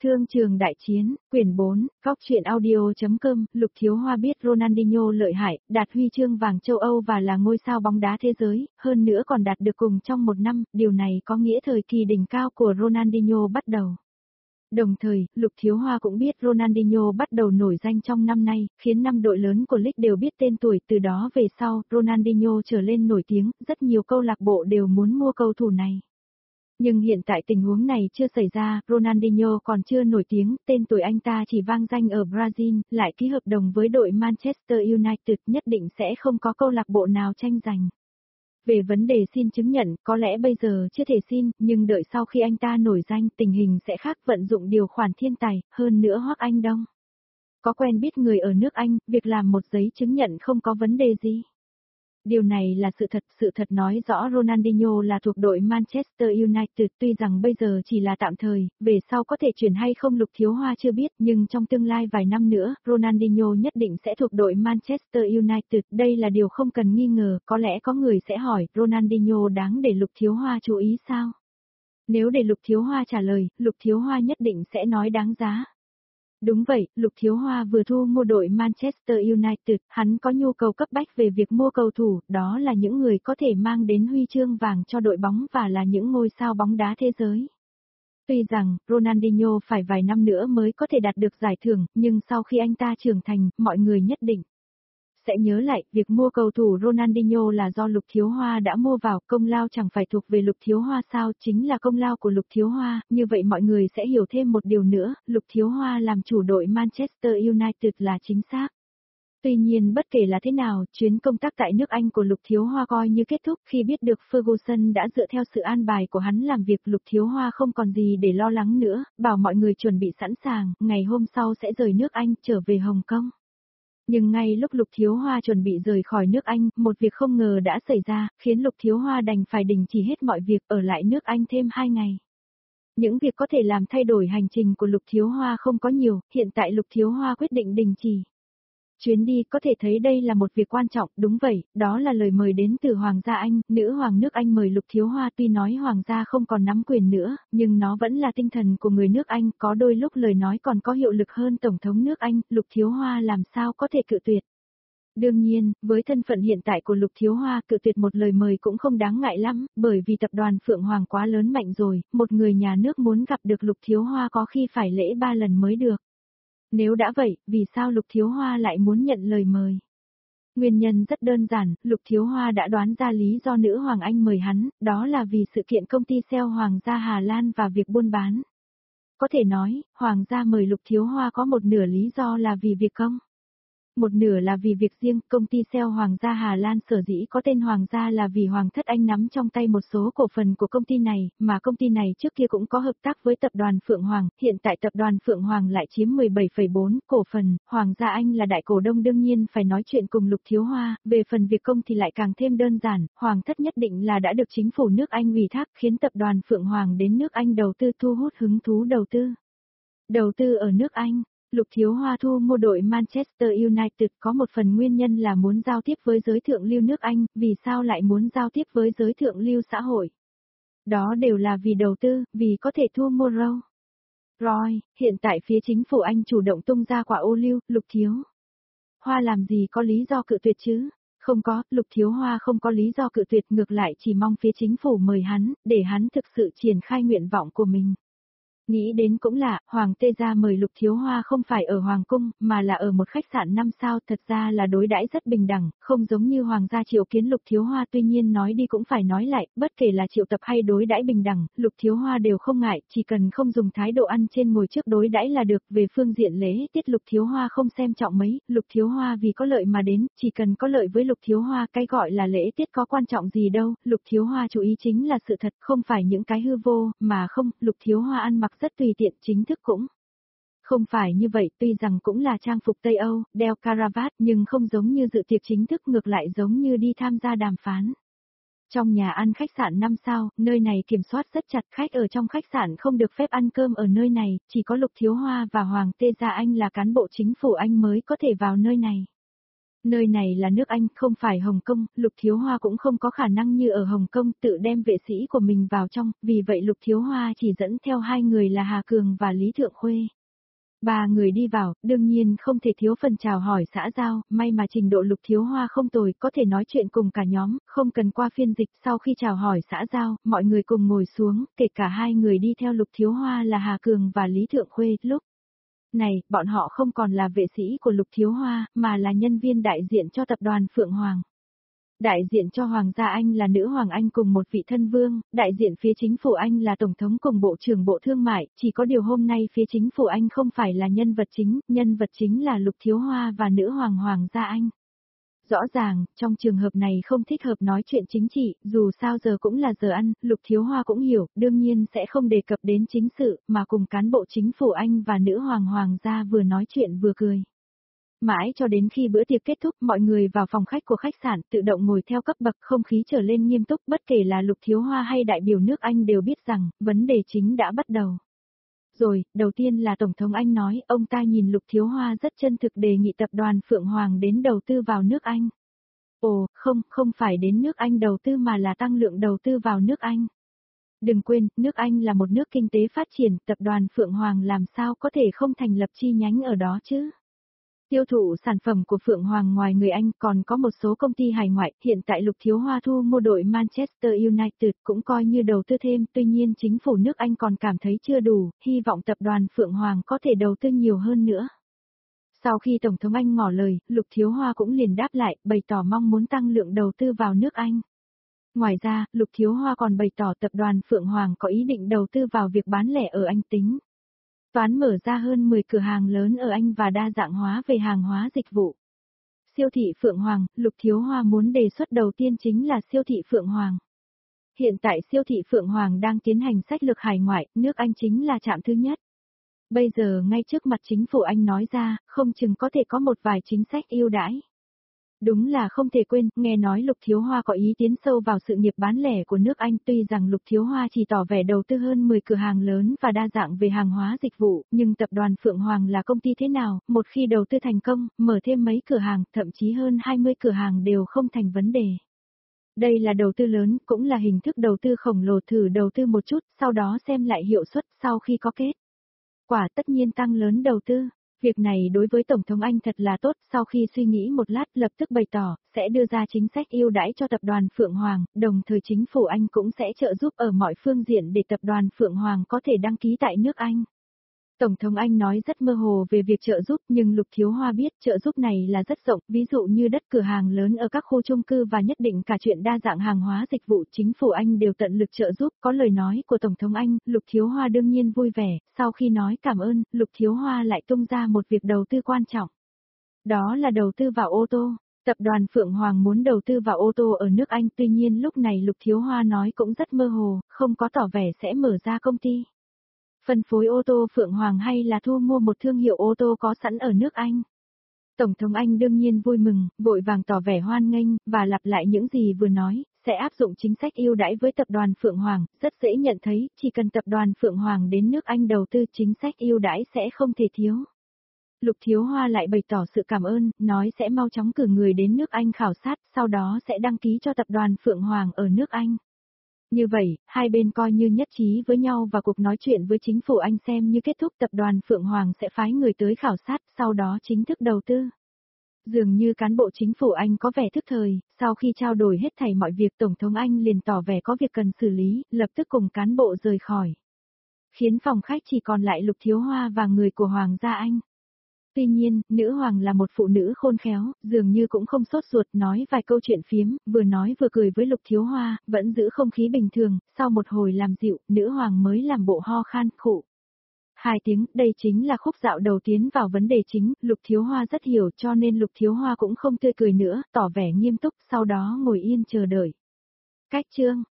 Thương trường đại chiến, quyển 4, góc truyện audio.com, Lục Thiếu Hoa biết Ronaldinho lợi hại, đạt huy chương vàng châu Âu và là ngôi sao bóng đá thế giới, hơn nữa còn đạt được cùng trong một năm, điều này có nghĩa thời kỳ đỉnh cao của Ronaldinho bắt đầu. Đồng thời, Lục Thiếu Hoa cũng biết Ronaldinho bắt đầu nổi danh trong năm nay, khiến 5 đội lớn của league đều biết tên tuổi, từ đó về sau, Ronaldinho trở lên nổi tiếng, rất nhiều câu lạc bộ đều muốn mua cầu thủ này. Nhưng hiện tại tình huống này chưa xảy ra, Ronaldinho còn chưa nổi tiếng, tên tuổi anh ta chỉ vang danh ở Brazil, lại ký hợp đồng với đội Manchester United, nhất định sẽ không có câu lạc bộ nào tranh giành. Về vấn đề xin chứng nhận, có lẽ bây giờ chưa thể xin, nhưng đợi sau khi anh ta nổi danh, tình hình sẽ khác, vận dụng điều khoản thiên tài, hơn nữa Hoắc Anh Đông có quen biết người ở nước Anh, việc làm một giấy chứng nhận không có vấn đề gì. Điều này là sự thật nói rõ Ronaldinho là thuộc đội Manchester United, tuy rằng bây giờ chỉ là tạm thời, về sau có thể chuyển hay không Lục Thiếu Hoa chưa biết, nhưng trong tương lai vài năm nữa, Ronaldinho nhất định sẽ thuộc đội Manchester United, đây là điều không cần nghi ngờ, có lẽ có người sẽ hỏi, Ronaldinho đáng để Lục Thiếu Hoa chú ý sao? Nếu để Lục Thiếu Hoa trả lời, Lục Thiếu Hoa nhất định sẽ nói đáng giá. Đúng vậy, Lục Thiếu Hoa vừa thu mua đội Manchester United, hắn có nhu cầu cấp bách về việc mua cầu thủ, đó là những người có thể mang đến huy chương vàng cho đội bóng và là những ngôi sao bóng đá thế giới. Tuy rằng, Ronaldinho phải vài năm nữa mới có thể đạt được giải thưởng, nhưng sau khi anh ta trưởng thành, mọi người nhất định sẽ nhớ lại, việc mua cầu thủ Ronaldinho là do Lục Thiếu Hoa đã mua vào, công lao chẳng phải thuộc về Lục Thiếu Hoa sao, chính là công lao của Lục Thiếu Hoa, như vậy mọi người sẽ hiểu thêm một điều nữa, Lục Thiếu Hoa làm chủ đội Manchester United là chính xác. Tuy nhiên bất kể là thế nào, chuyến công tác tại nước Anh của Lục Thiếu Hoa coi như kết thúc khi biết được Ferguson đã dựa theo sự an bài của hắn làm việc, Lục Thiếu Hoa không còn gì để lo lắng nữa, bảo mọi người chuẩn bị sẵn sàng, ngày hôm sau sẽ rời nước Anh trở về Hồng Kông. Nhưng ngay lúc Lục Thiếu Hoa chuẩn bị rời khỏi nước Anh, một việc không ngờ đã xảy ra, khiến Lục Thiếu Hoa đành phải đình chỉ hết mọi việc ở lại nước Anh thêm 2 ngày. Những việc có thể làm thay đổi hành trình của Lục Thiếu Hoa không có nhiều, hiện tại Lục Thiếu Hoa quyết định đình chỉ chuyến đi, có thể thấy đây là một việc quan trọng, đúng vậy, đó là lời mời đến từ Hoàng gia Anh, nữ hoàng nước Anh mời Lục Thiếu Hoa, tuy nói Hoàng gia không còn nắm quyền nữa, nhưng nó vẫn là tinh thần của người nước Anh, có đôi lúc lời nói còn có hiệu lực hơn Tổng thống nước Anh, Lục Thiếu Hoa làm sao có thể cự tuyệt. Đương nhiên, với thân phận hiện tại của Lục Thiếu Hoa, cự tuyệt một lời mời cũng không đáng ngại lắm, bởi vì tập đoàn Phượng Hoàng quá lớn mạnh rồi, một người nhà nước muốn gặp được Lục Thiếu Hoa có khi phải lễ 3 lần mới được. Nếu đã vậy, vì sao Lục Thiếu Hoa lại muốn nhận lời mời? Nguyên nhân rất đơn giản, Lục Thiếu Hoa đã đoán ra lý do nữ Hoàng Anh mời hắn, đó là vì sự kiện công ty sale Hoàng gia Hà Lan và việc buôn bán. Có thể nói, Hoàng gia mời Lục Thiếu Hoa có một nửa lý do là vì việc công. Một nửa là vì việc riêng, công ty sale Hoàng gia Hà Lan sở dĩ có tên Hoàng gia là vì Hoàng thất Anh nắm trong tay một số cổ phần của công ty này, mà công ty này trước kia cũng có hợp tác với tập đoàn Phượng Hoàng, hiện tại tập đoàn Phượng Hoàng lại chiếm 17,4 cổ phần, Hoàng gia Anh là đại cổ đông đương nhiên phải nói chuyện cùng Lục Thiếu Hoa, về phần việc công thì lại càng thêm đơn giản, Hoàng thất nhất định là đã được chính phủ nước Anh ủy thác khiến tập đoàn Phượng Hoàng đến nước Anh đầu tư thu hút hứng thú đầu tư. Đầu tư ở nước Anh. Lục Thiếu Hoa thu mua đội Manchester United có một phần nguyên nhân là muốn giao tiếp với giới thượng lưu nước Anh, vì sao lại muốn giao tiếp với giới thượng lưu xã hội? Đó đều là vì đầu tư, vì có thể thu mua Roy, hiện tại phía chính phủ Anh chủ động tung ra quả ô liu, Lục Thiếu Hoa làm gì có lý do cự tuyệt chứ? Không có, Lục Thiếu Hoa không có lý do cự tuyệt, ngược lại chỉ mong phía chính phủ mời hắn, để hắn thực sự triển khai nguyện vọng của mình. Nghĩ đến cũng lạ, Hoàng Tê Gia mời Lục Thiếu Hoa không phải ở Hoàng Cung, mà là ở một khách sạn 5 sao, thật ra là đối đãi rất bình đẳng, không giống như Hoàng gia triệu kiến Lục Thiếu Hoa, tuy nhiên nói đi cũng phải nói lại, bất kể là triệu tập hay đối đãi bình đẳng, Lục Thiếu Hoa đều không ngại, chỉ cần không dùng thái độ ăn trên ngồi trước đối đãi là được, về phương diện lễ tiết Lục Thiếu Hoa không xem trọng mấy, Lục Thiếu Hoa vì có lợi mà đến, chỉ cần có lợi với Lục Thiếu Hoa, cái gọi là lễ tiết có quan trọng gì đâu, Lục Thiếu Hoa chú ý chính là sự thật, không phải những cái hư vô, mà không, Lục Thiếu Hoa ăn mặc rất tùy tiện, chính thức cũng không phải như vậy, tuy rằng cũng là trang phục Tây Âu, đeo caravat nhưng không giống như dự tiệc chính thức, ngược lại giống như đi tham gia đàm phán. Trong nhà ăn khách sạn 5 sao, nơi này kiểm soát rất chặt, khách ở trong khách sạn không được phép ăn cơm ở nơi này, chỉ có Lục Thiếu Hoa và Hoàng Tê Gia Anh là cán bộ chính phủ Anh mới có thể vào nơi này. Nơi này là nước Anh, không phải Hồng Kông, Lục Thiếu Hoa cũng không có khả năng như ở Hồng Kông tự đem vệ sĩ của mình vào trong, vì vậy Lục Thiếu Hoa chỉ dẫn theo hai người là Hà Cường và Lý Thượng Khuê. Ba người đi vào, đương nhiên không thể thiếu phần chào hỏi xã giao, may mà trình độ Lục Thiếu Hoa không tồi, có thể nói chuyện cùng cả nhóm, không cần qua phiên dịch. Sau khi chào hỏi xã giao, mọi người cùng ngồi xuống, kể cả hai người đi theo Lục Thiếu Hoa là Hà Cường và Lý Thượng Khuê. Lúc này, bọn họ không còn là vệ sĩ của Lục Thiếu Hoa, mà là nhân viên đại diện cho tập đoàn Phượng Hoàng. Đại diện cho Hoàng gia Anh là nữ Hoàng Anh cùng một vị thân vương, đại diện phía chính phủ Anh là Tổng thống cùng Bộ trưởng Bộ Thương mại, chỉ có điều hôm nay phía chính phủ Anh không phải là nhân vật chính là Lục Thiếu Hoa và nữ Hoàng gia Anh. Rõ ràng, trong trường hợp này không thích hợp nói chuyện chính trị, dù sao giờ cũng là giờ ăn, Lục Thiếu Hoa cũng hiểu, đương nhiên sẽ không đề cập đến chính sự, mà cùng cán bộ chính phủ Anh và nữ Hoàng gia vừa nói chuyện vừa cười. Mãi cho đến khi bữa tiệc kết thúc, mọi người vào phòng khách của khách sạn tự động ngồi theo cấp bậc, không khí trở lên nghiêm túc, bất kể là Lục Thiếu Hoa hay đại biểu nước Anh đều biết rằng, vấn đề chính đã bắt đầu. Rồi, đầu tiên là Tổng thống Anh nói, ông ta nhìn Lục Thiếu Hoa rất chân thực đề nghị tập đoàn Phượng Hoàng đến đầu tư vào nước Anh. Ồ, không phải đến nước Anh đầu tư mà là tăng lượng đầu tư vào nước Anh. Đừng quên, nước Anh là một nước kinh tế phát triển, tập đoàn Phượng Hoàng làm sao có thể không thành lập chi nhánh ở đó chứ? Tiêu thụ sản phẩm của Phượng Hoàng ngoài người Anh còn có một số công ty hải ngoại, hiện tại Lục Thiếu Hoa thu mua đội Manchester United cũng coi như đầu tư thêm, tuy nhiên chính phủ nước Anh còn cảm thấy chưa đủ, hy vọng tập đoàn Phượng Hoàng có thể đầu tư nhiều hơn nữa. Sau khi Tổng thống Anh ngỏ lời, Lục Thiếu Hoa cũng liền đáp lại, bày tỏ mong muốn tăng lượng đầu tư vào nước Anh. Ngoài ra, Lục Thiếu Hoa còn bày tỏ tập đoàn Phượng Hoàng có ý định đầu tư vào việc bán lẻ ở Anh tính. Toán mở ra hơn 10 cửa hàng lớn ở Anh và đa dạng hóa về hàng hóa dịch vụ. Siêu thị Phượng Hoàng, Lục Thiếu Hoa muốn đề xuất đầu tiên chính là siêu thị Phượng Hoàng. Hiện tại siêu thị Phượng Hoàng đang tiến hành sách lược hải ngoại, nước Anh chính là trạm thứ nhất. Bây giờ ngay trước mặt chính phủ Anh nói ra, không chừng có thể có một vài chính sách ưu đãi. Đúng là không thể quên, nghe nói Lục Thiếu Hoa có ý tiến sâu vào sự nghiệp bán lẻ của nước Anh, tuy rằng Lục Thiếu Hoa chỉ tỏ vẻ đầu tư hơn 10 cửa hàng lớn và đa dạng về hàng hóa dịch vụ, nhưng tập đoàn Phượng Hoàng là công ty thế nào, một khi đầu tư thành công, mở thêm mấy cửa hàng, thậm chí hơn 20 cửa hàng đều không thành vấn đề. Đây là đầu tư lớn, cũng là hình thức đầu tư khổng lồ, thử đầu tư một chút, sau đó xem lại hiệu suất sau khi có kết quả tất nhiên tăng lớn đầu tư. Việc này đối với Tổng thống Anh thật là tốt, sau khi suy nghĩ một lát lập tức bày tỏ, sẽ đưa ra chính sách ưu đãi cho tập đoàn Phượng Hoàng, đồng thời chính phủ Anh cũng sẽ trợ giúp ở mọi phương diện để tập đoàn Phượng Hoàng có thể đăng ký tại nước Anh. Tổng thống Anh nói rất mơ hồ về việc trợ giúp, nhưng Lục Thiếu Hoa biết trợ giúp này là rất rộng, ví dụ như đất cửa hàng lớn ở các khu chung cư và nhất định cả chuyện đa dạng hàng hóa dịch vụ, chính phủ Anh đều tận lực trợ giúp. Có lời nói của Tổng thống Anh, Lục Thiếu Hoa đương nhiên vui vẻ, sau khi nói cảm ơn, Lục Thiếu Hoa lại tung ra một việc đầu tư quan trọng. Đó là đầu tư vào ô tô. Tập đoàn Phượng Hoàng muốn đầu tư vào ô tô ở nước Anh, tuy nhiên lúc này Lục Thiếu Hoa nói cũng rất mơ hồ, không có tỏ vẻ sẽ mở ra công ty phân phối ô tô Phượng Hoàng hay là thu mua một thương hiệu ô tô có sẵn ở nước Anh. Tổng thống Anh đương nhiên vui mừng, vội vàng tỏ vẻ hoan nghênh, và lặp lại những gì vừa nói, sẽ áp dụng chính sách ưu đãi với tập đoàn Phượng Hoàng, rất dễ nhận thấy, chỉ cần tập đoàn Phượng Hoàng đến nước Anh đầu tư chính sách ưu đãi sẽ không thể thiếu. Lục Thiếu Hoa lại bày tỏ sự cảm ơn, nói sẽ mau chóng cử người đến nước Anh khảo sát, sau đó sẽ đăng ký cho tập đoàn Phượng Hoàng ở nước Anh. Như vậy, hai bên coi như nhất trí với nhau và cuộc nói chuyện với chính phủ Anh xem như kết thúc, tập đoàn Phượng Hoàng sẽ phái người tới khảo sát, sau đó chính thức đầu tư. Dường như cán bộ chính phủ Anh có vẻ thức thời, sau khi trao đổi hết thảy mọi việc, Tổng thống Anh liền tỏ vẻ có việc cần xử lý, lập tức cùng cán bộ rời khỏi. Khiến phòng khách chỉ còn lại Lục Thiếu Hoa và người của Hoàng gia Anh. Tuy nhiên, nữ hoàng là một phụ nữ khôn khéo, dường như cũng không sốt ruột, nói vài câu chuyện phiếm, vừa nói vừa cười với Lục Thiếu Hoa, vẫn giữ không khí bình thường, sau một hồi làm dịu, nữ hoàng mới làm bộ ho khan, khụ. 2 tiếng, đây chính là khúc dạo đầu tiến vào vấn đề chính, Lục Thiếu Hoa rất hiểu cho nên Lục Thiếu Hoa cũng không tươi cười nữa, tỏ vẻ nghiêm túc, sau đó ngồi yên chờ đợi. Cách chương